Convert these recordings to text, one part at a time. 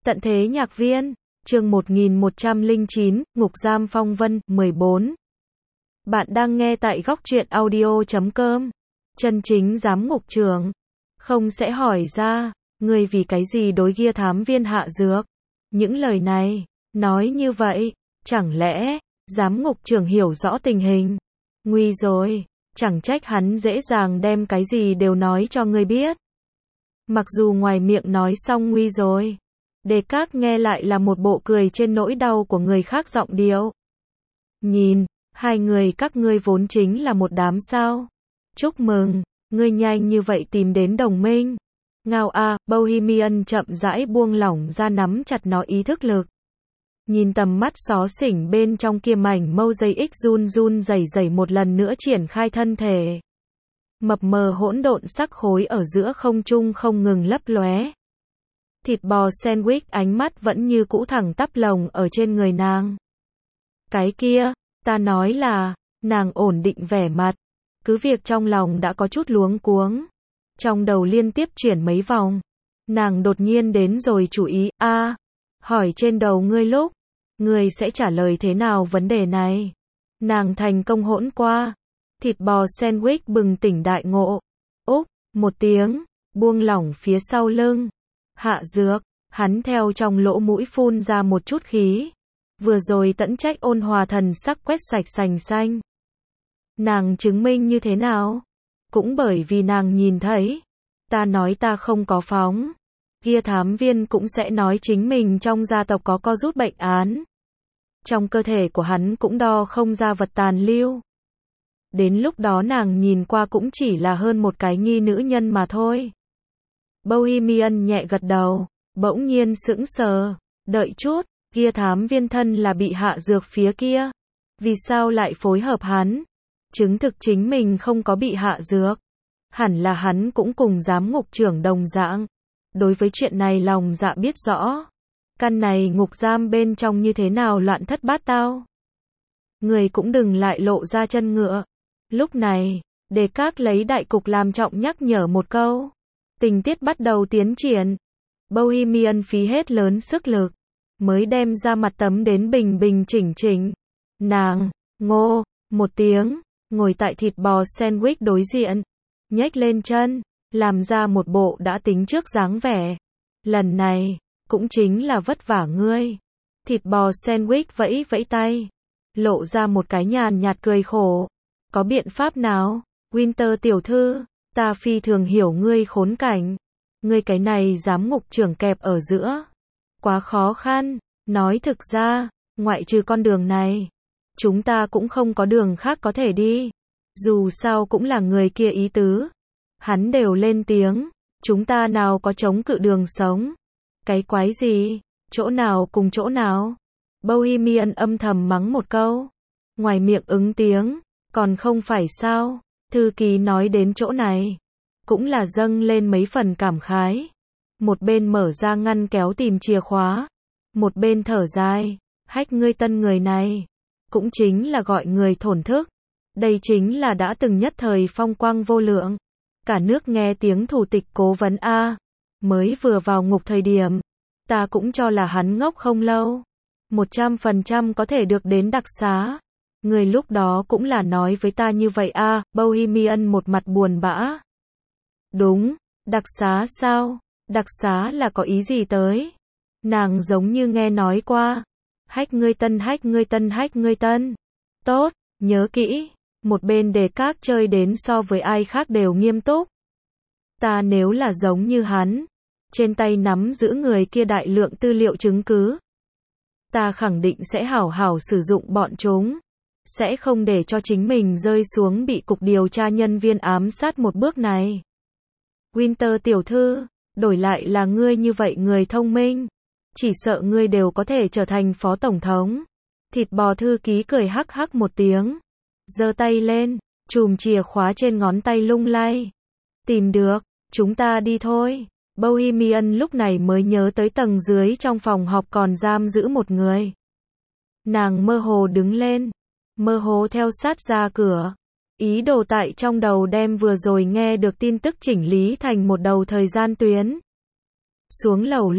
Tận thế nhạc viên, chương 1109, Ngục giam phong vân, 14. Bạn đang nghe tại góc truyện audio.com. Chân chính giám ngục trưởng không sẽ hỏi ra, ngươi vì cái gì đối Gia thám viên hạ dược. Những lời này, nói như vậy, chẳng lẽ, giám ngục trưởng hiểu rõ tình hình? Nguy rồi, chẳng trách hắn dễ dàng đem cái gì đều nói cho ngươi biết. Mặc dù ngoài miệng nói xong nguy rồi, Descartes nghe lại là một bộ cười trên nỗi đau của người khác giọng điệu. Nhìn, hai người các ngươi vốn chính là một đám sao. Chúc mừng, ngươi nhanh như vậy tìm đến đồng minh. Ngao a, Bohemian chậm rãi buông lỏng ra nắm chặt nó ý thức lực. Nhìn tầm mắt xó xỉnh bên trong kia mảnh mâu dây ích run run rẩy rẩy một lần nữa triển khai thân thể. Mập mờ hỗn độn sắc khối ở giữa không trung không ngừng lấp lóe. Thịt bò sandwich ánh mắt vẫn như cũ thẳng tắp lồng ở trên người nàng. Cái kia, ta nói là, nàng ổn định vẻ mặt. Cứ việc trong lòng đã có chút luống cuống. Trong đầu liên tiếp chuyển mấy vòng. Nàng đột nhiên đến rồi chú ý, hỏi trên đầu ngươi lúc, ngươi sẽ trả lời thế nào vấn đề này? Nàng thành công hỗn qua. Thịt bò sandwich bừng tỉnh đại ngộ. Úc, một tiếng, buông lỏng phía sau lưng. Hạ dược, hắn theo trong lỗ mũi phun ra một chút khí. Vừa rồi tẫn trách ôn hòa thần sắc quét sạch sành xanh. Nàng chứng minh như thế nào? Cũng bởi vì nàng nhìn thấy. Ta nói ta không có phóng. Gia thám viên cũng sẽ nói chính mình trong gia tộc có co rút bệnh án. Trong cơ thể của hắn cũng đo không ra vật tàn lưu. Đến lúc đó nàng nhìn qua cũng chỉ là hơn một cái nghi nữ nhân mà thôi. Bohemian nhẹ gật đầu, bỗng nhiên sững sờ, đợi chút, Gia thám viên thân là bị hạ dược phía kia. Vì sao lại phối hợp hắn? Chứng thực chính mình không có bị hạ dược. Hẳn là hắn cũng cùng giám ngục trưởng đồng dạng. Đối với chuyện này lòng dạ biết rõ. Căn này ngục giam bên trong như thế nào loạn thất bát tao. Người cũng đừng lại lộ ra chân ngựa. Lúc này, Descartes lấy đại cục làm trọng nhắc nhở một câu. Tình tiết bắt đầu tiến triển. Bohemian phí hết lớn sức lực, mới đem ra mặt tấm đến bình bình chỉnh chỉnh. Nàng, ngô, một tiếng, ngồi tại thịt bò sandwich đối diện, nhếch lên chân, làm ra một bộ đã tính trước dáng vẻ. Lần này, cũng chính là vất vả ngươi. Thịt bò sandwich vẫy vẫy tay, lộ ra một cái nhàn nhạt cười khổ. Có biện pháp nào? Winter tiểu thư, ta phi thường hiểu ngươi khốn cảnh. Ngươi cái này giám ngục trưởng kẹp ở giữa. Quá khó khăn. Nói thực ra, ngoại trừ con đường này, chúng ta cũng không có đường khác có thể đi. Dù sao cũng là người kia ý tứ. Hắn đều lên tiếng. Chúng ta nào có chống cự đường sống. Cái quái gì? Chỗ nào cùng chỗ nào? Bohemian âm thầm mắng một câu. Ngoài miệng ứng tiếng. Còn không phải sao? Thư ký nói đến chỗ này. Cũng là dâng lên mấy phần cảm khái. Một bên mở ra ngăn kéo tìm chìa khóa. Một bên thở dài. Hách ngươi tân người này. Cũng chính là gọi người thổn thức. Đây chính là đã từng nhất thời phong quang vô lượng. Cả nước nghe tiếng thủ tịch cố vấn A. Mới vừa vào ngục thời điểm. Ta cũng cho là hắn ngốc không lâu. 100% có thể được đến đặc xá. Người lúc đó cũng là nói với ta như vậy a. Bohemian một mặt buồn bã. Đúng, đặc xá sao? Đặc xá là có ý gì tới? Nàng giống như nghe nói qua. Hách ngươi tân hách ngươi tân hách ngươi tân. Tốt, nhớ kỹ. Một bên Descartes chơi đến so với ai khác đều nghiêm túc. Ta nếu là giống như hắn, trên tay nắm giữ người kia đại lượng tư liệu chứng cứ. Ta khẳng định sẽ hảo hảo sử dụng bọn chúng. Sẽ không để cho chính mình rơi xuống bị cục điều tra nhân viên ám sát một bước này. Winter tiểu thư, đổi lại là ngươi như vậy người thông minh. Chỉ sợ ngươi đều có thể trở thành phó tổng thống. Thịt bò thư ký cười hắc hắc một tiếng. Giơ tay lên, chùm chìa khóa trên ngón tay lung lay. Tìm được, chúng ta đi thôi. Bohemian lúc này mới nhớ tới tầng dưới trong phòng họp còn giam giữ một người. Nàng mơ hồ đứng lên. Mơ hồ theo sát ra cửa. Ý đồ tại trong đầu đem vừa rồi nghe được tin tức chỉnh lý thành một đầu thời gian tuyến. Xuống lầu lúc,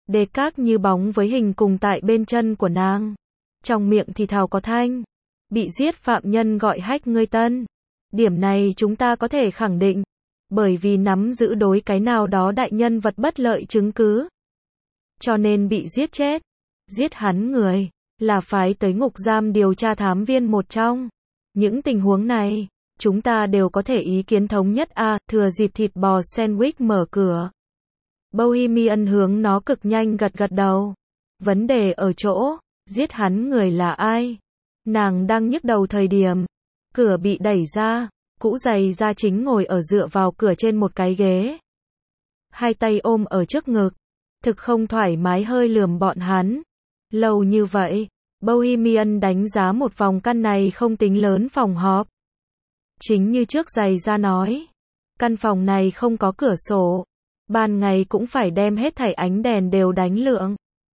Đề các như bóng với hình cùng tại bên chân của nàng. Trong miệng thì thào có thanh. Bị giết phạm nhân gọi hách ngươi tân. Điểm này chúng ta có thể khẳng định. Bởi vì nắm giữ đối cái nào đó đại nhân vật bất lợi chứng cứ. Cho nên bị giết chết. Giết hắn người. Là phái tới ngục giam điều tra thám viên một trong. Những tình huống này. Chúng ta đều có thể ý kiến thống nhất thừa dịp thịt bò sandwich mở cửa. Bohemian hướng nó cực nhanh gật gật đầu. Vấn đề ở chỗ, giết hắn người là ai? Nàng đang nhức đầu thời điểm. Cửa bị đẩy ra, Cũ Giày Da chính ngồi ở dựa vào cửa trên một cái ghế. Hai tay ôm ở trước ngực. Thực không thoải mái hơi lườm bọn hắn. Lâu như vậy, Bohemian đánh giá một vòng căn này không tính lớn phòng họp. Chính như trước Giày Da nói. Căn phòng này không có cửa sổ. Ban ngày cũng phải đem hết thảy ánh đèn đều đánh lượng.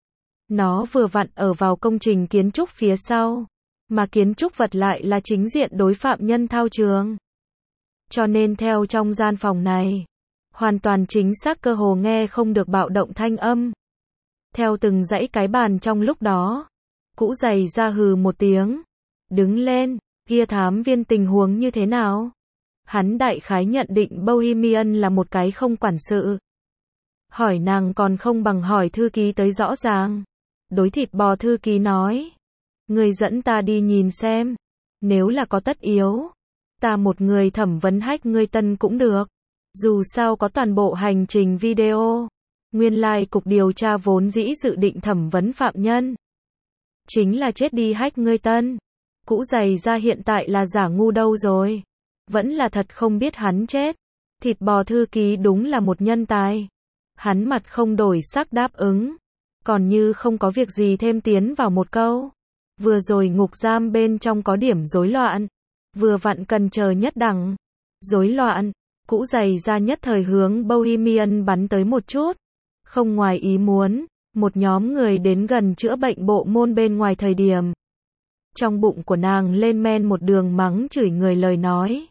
Nó vừa vặn ở vào công trình kiến trúc phía sau. Mà kiến trúc vật lại là chính diện đối phạm nhân thao trường. Cho nên theo trong gian phòng này, hoàn toàn chính xác cơ hồ nghe không được bạo động thanh âm. Theo từng dãy cái bàn trong lúc đó, Cũ Giày Da hừ một tiếng. Đứng lên, kia thám viên tình huống như thế nào? Hắn đại khái nhận định Bohemian là một cái không quản sự. Hỏi nàng còn không bằng hỏi thư ký tới rõ ràng. Đối thịt bò thư ký nói. Người dẫn ta đi nhìn xem. Nếu là có tất yếu. Ta một người thẩm vấn hách ngươi tân cũng được. Dù sao có toàn bộ hành trình video. Nguyên lai cục điều tra vốn dĩ dự định thẩm vấn phạm nhân. Chính là chết đi hách ngươi tân. Cũ Giày Da hiện tại là giả ngu đâu rồi. Vẫn là thật không biết hắn chết. Thịt bò thư ký đúng là một nhân tài. Hắn mặt không đổi sắc đáp ứng. Còn như không có việc gì thêm tiến vào một câu. Vừa rồi ngục giam bên trong có điểm rối loạn. Vừa vặn cần chờ nhất đẳng. Rối loạn. Cũ Giày Da nhất thời hướng Bohemian bắn tới một chút. Không ngoài ý muốn. Một nhóm người đến gần chữa bệnh bộ môn bên ngoài thời điểm. Trong bụng của nàng lên men một đường mắng chửi người lời nói.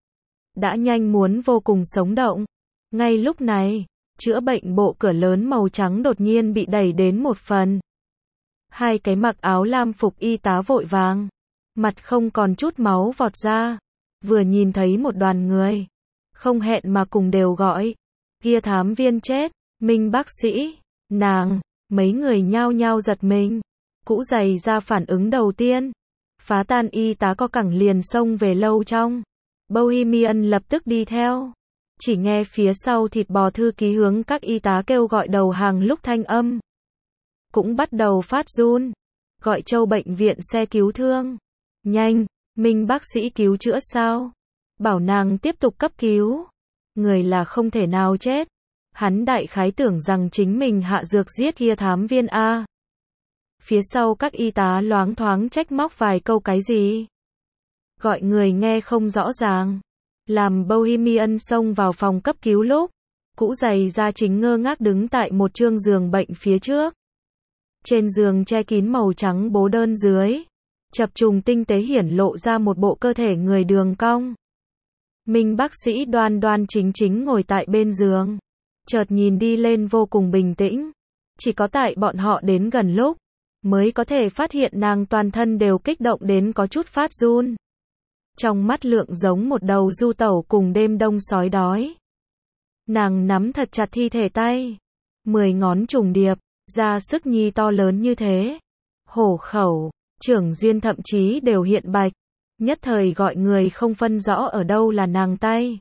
Đã nhanh muốn vô cùng sống động. Ngay lúc này, chữa bệnh bộ cửa lớn màu trắng đột nhiên bị đẩy đến một phần. Hai cái mặc áo lam phục y tá vội vàng. Mặt không còn chút máu vọt ra. Vừa nhìn thấy một đoàn người. Không hẹn mà cùng đều gọi. Kia thám viên chết, Minh bác sĩ, nàng, mấy người nhao nhao giật mình. Cũ Giày Da phản ứng đầu tiên. Phá tan y tá co cẳng liền xông về lâu trong. Bohemian lập tức đi theo. Chỉ nghe phía sau thịt bò thư ký hướng các y tá kêu gọi đầu hàng lúc thanh âm. Cũng bắt đầu phát run. Gọi Châu bệnh viện xe cứu thương. Nhanh, Minh bác sĩ cứu chữa sao? Bảo nàng tiếp tục cấp cứu. Người là không thể nào chết. Hắn đại khái tưởng rằng chính mình hạ dược giết kia thám viên A. Phía sau các y tá loáng thoáng trách móc vài câu cái gì. Gọi người nghe không rõ ràng. Làm Bohemian xông vào phòng cấp cứu lúc. Cũ Giày Da chính ngơ ngác đứng tại một chương giường bệnh phía trước. Trên giường che kín màu trắng bố đơn dưới. Chập trùng tinh tế hiển lộ ra một bộ cơ thể người đường cong. Minh bác sĩ đoan đoan chính chính ngồi tại bên giường. Chợt nhìn đi lên vô cùng bình tĩnh. Chỉ có tại bọn họ đến gần lúc. Mới có thể phát hiện nàng toàn thân đều kích động đến có chút phát run. Trong mắt lượng giống một đầu du tẩu cùng đêm đông sói đói. Nàng nắm thật chặt thi thể tay. 10 ngón trùng điệp, ra sức nhi to lớn như thế. Hổ khẩu, trưởng duyên thậm chí đều hiện bạch. Nhất thời gọi người không phân rõ ở đâu là nàng tay.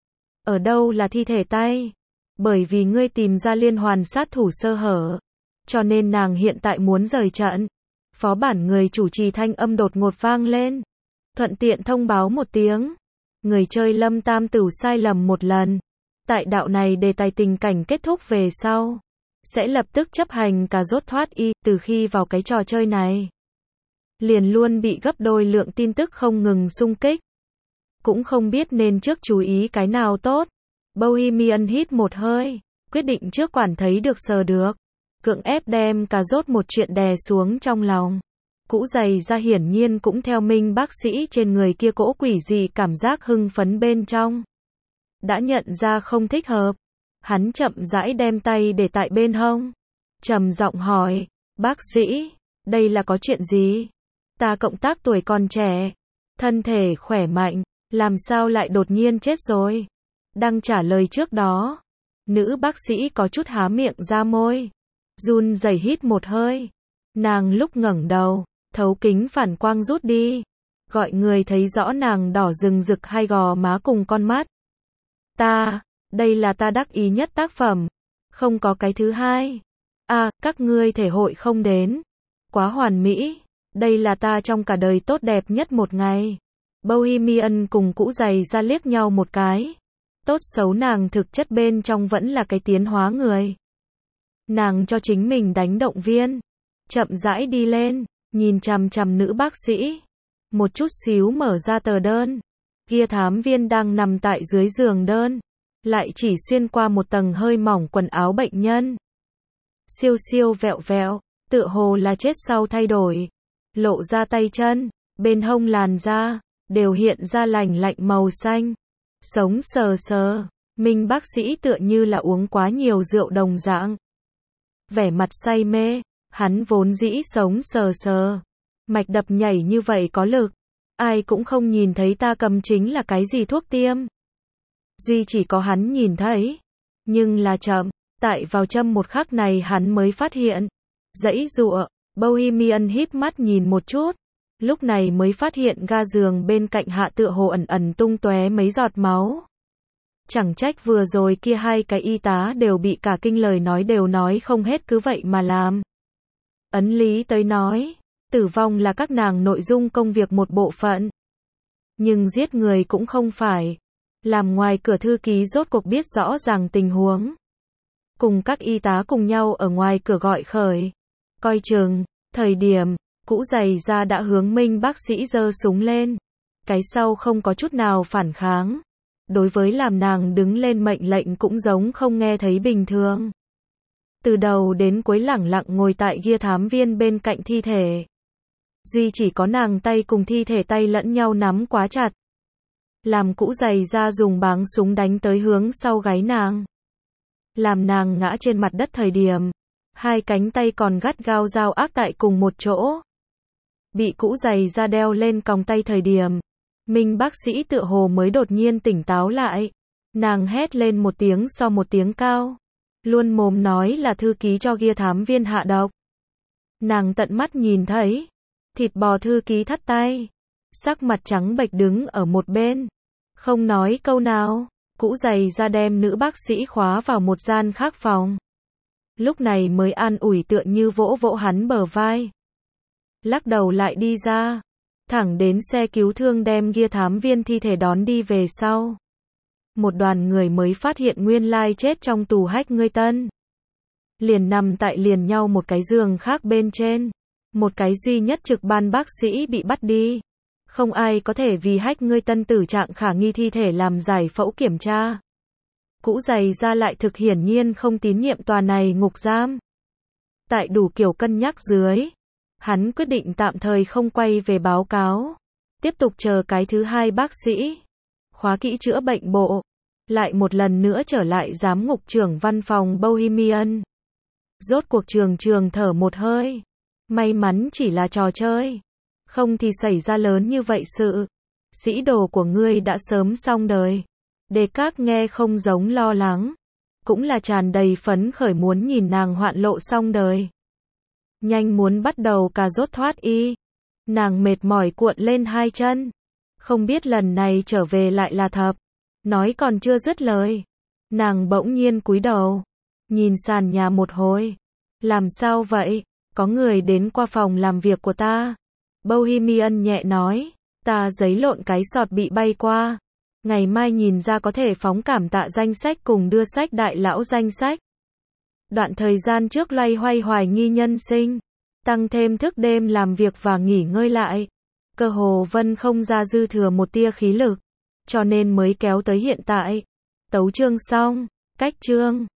Ở đâu là thi thể tay. Bởi vì ngươi tìm ra liên hoàn sát thủ sơ hở. Cho nên nàng hiện tại muốn rời trận. Phó bản người chủ trì thanh âm đột ngột vang lên. Thuận tiện thông báo một tiếng. Người chơi Lâm Tam Tửu sai lầm một lần. Tại đạo này đề tài tình cảnh kết thúc về sau. Sẽ lập tức chấp hành cà rốt thoát y. Từ khi vào cái trò chơi này. Liền luôn bị gấp đôi lượng tin tức không ngừng xung kích. Cũng không biết nên trước chú ý cái nào tốt. Bohemian hít một hơi. Quyết định trước quản thấy được sờ được. Cưỡng ép đem cà rốt một chuyện đè xuống trong lòng. Cũ Giày Da hiển nhiên cũng theo Minh bác sĩ trên người kia cỗ quỷ dị cảm giác hưng phấn bên trong. Đã nhận ra không thích hợp. Hắn chậm rãi đem tay để tại bên hông. trầm giọng hỏi, bác sĩ, đây là có chuyện gì? Ta cộng tác tuổi còn trẻ, thân thể khỏe mạnh, làm sao lại đột nhiên chết rồi? Đang trả lời trước đó, nữ bác sĩ có chút há miệng ra môi, run rẩy hít một hơi. Nàng lúc ngẩng đầu, thấu kính phản quang rút đi, gọi người thấy rõ nàng đỏ rừng rực hai gò má cùng con mắt. Đây là ta đắc ý nhất tác phẩm, không có cái thứ hai. Các ngươi thể hội không đến, quá hoàn mỹ, đây là ta trong cả đời tốt đẹp nhất một ngày. Bohemian cùng Cũ Giày ra liếc nhau một cái. Tốt xấu nàng thực chất bên trong vẫn là cái tiến hóa người. Nàng cho chính mình đánh động viên, chậm rãi đi lên, nhìn chằm chằm nữ bác sĩ, một chút xíu mở ra tờ đơn. Kia thám viên đang nằm tại dưới giường đơn, lại chỉ xuyên qua một tầng hơi mỏng quần áo bệnh nhân. Siêu siêu vẹo vẹo, tựa hồ là chết sau thay đổi. Lộ ra tay chân, bên hông làn da, đều hiện ra lành lạnh màu xanh. Sống sờ sờ, Minh bác sĩ tựa như là uống quá nhiều rượu đồng dạng. Vẻ mặt say mê, hắn vốn dĩ sống sờ sờ. Mạch đập nhảy như vậy có lực. Ai cũng không nhìn thấy ta cầm chính là cái gì thuốc tiêm. Duy chỉ có hắn nhìn thấy. Nhưng là chậm, tại vào châm một khắc này hắn mới phát hiện. Giãy giụa, Bohemian híp mắt nhìn một chút. Lúc này mới phát hiện ga giường bên cạnh hạ tựa hồ ẩn ẩn tung tóe mấy giọt máu. Chẳng trách vừa rồi kia hai cái y tá đều bị cả kinh, lời nói đều nói không hết cứ vậy mà làm. Ấn lý tới nói, tử vong là các nàng nội dung công việc một bộ phận. Nhưng giết người cũng không phải. Làm ngoài cửa thư ký rốt cuộc biết rõ ràng tình huống. Cùng các y tá cùng nhau ở ngoài cửa gọi khởi. Coi chừng, thời điểm, Cũ Giày ra đã hướng Minh bác sĩ giơ súng lên. Cái sau không có chút nào phản kháng. Đối với làm nàng đứng lên mệnh lệnh cũng giống không nghe thấy bình thường. Từ đầu đến cuối lẳng lặng ngồi tại kia thám viên bên cạnh thi thể. Duy chỉ có nàng tay cùng thi thể tay lẫn nhau nắm quá chặt. Làm Cũ Giày ra dùng báng súng đánh tới hướng sau gáy nàng. Làm nàng ngã trên mặt đất thời điểm. Hai cánh tay còn gắt gao dao ác tại cùng một chỗ. Bị Cũ Giày ra đeo lên còng tay thời điểm. Minh bác sĩ tựa hồ mới đột nhiên tỉnh táo lại. Nàng hét lên một tiếng so một tiếng cao. Luôn mồm nói là thư ký cho kia thám viên hạ độc. Nàng tận mắt nhìn thấy. Thịt bò thư ký thắt tay. Sắc mặt trắng bệch đứng ở một bên. Không nói câu nào. Cũ Giày ra đem nữ bác sĩ khóa vào một gian khác phòng. Lúc này mới an ủi tựa như vỗ vỗ hắn bờ vai. Lắc đầu lại đi ra. Thẳng đến xe cứu thương đem kia thám viên thi thể đón đi về sau. Một đoàn người mới phát hiện nguyên lai chết trong tù hách ngươi tân. Liền nằm tại liền nhau một cái giường khác bên trên. Một cái duy nhất trực ban bác sĩ bị bắt đi. Không ai có thể vì hách ngươi tân tử trạng khả nghi thi thể làm giải phẫu kiểm tra. Cũ Giày ra lại thực hiển nhiên không tín nhiệm tòa này ngục giam. Tại đủ kiểu cân nhắc dưới, hắn quyết định tạm thời không quay về báo cáo. Tiếp tục chờ cái thứ hai bác sĩ. Khóa kỹ chữa bệnh bộ. Lại một lần nữa trở lại giám ngục trưởng văn phòng Bohemian. Rốt cuộc trường thở một hơi. May mắn chỉ là trò chơi. Không thì xảy ra lớn như vậy sự. Sĩ đồ của ngươi đã sớm xong đời. Đề Các nghe không giống lo lắng. Cũng là tràn đầy phấn khởi muốn nhìn nàng hoạn lộ xong đời. Nhanh muốn bắt đầu cà rốt thoát y. Nàng mệt mỏi cuộn lên hai chân. Không biết lần này trở về lại là thập. Nói còn chưa dứt lời. Nàng bỗng nhiên cúi đầu. Nhìn sàn nhà một hồi. Làm sao vậy? Có người đến qua phòng làm việc của ta. Bohemian nhẹ nói. Ta giấy lộn cái sọt bị bay qua. Ngày mai nhìn ra có thể phóng cảm tạ danh sách cùng đưa sách đại lão danh sách. Đoạn thời gian trước loay hoay hoài nghi nhân sinh. Tăng thêm thức đêm làm việc và nghỉ ngơi lại. Cơ hồ Vân không ra dư thừa một tia khí lực. Cho nên mới kéo tới hiện tại. Tấu chương xong. Cách chương.